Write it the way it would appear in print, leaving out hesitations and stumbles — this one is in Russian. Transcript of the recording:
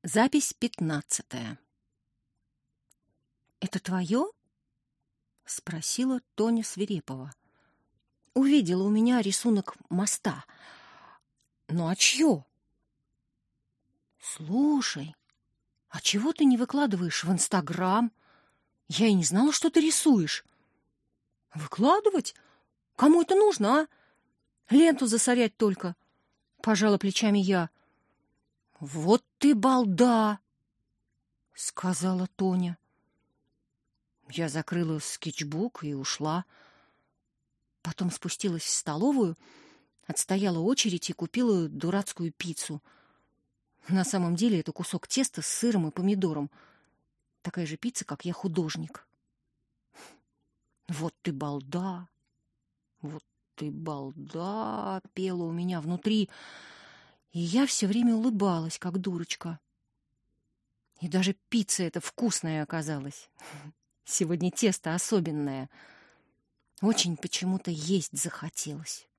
Запись 15. «Это твое?» — спросила Тоня свирепова. Увидела у меня рисунок моста. Ну а чье? Слушай, а чего ты не выкладываешь в Инстаграм? Я и не знала, что ты рисуешь. Выкладывать? Кому это нужно, а? Ленту засорять только. Пожала плечами я. Вот ты балда, сказала Тоня. Я закрыла скетчбук и ушла. Потом спустилась в столовую, отстояла очередь и купила дурацкую пиццу. На самом деле это кусок теста с сыром и помидором. Такая же пицца, как я художник. Вот ты балда, вот ты балда, пела у меня внутри. И я все время улыбалась, как дурочка. И даже пицца эта вкусная оказалась. Сегодня тесто особенное. Очень почему-то есть захотелось.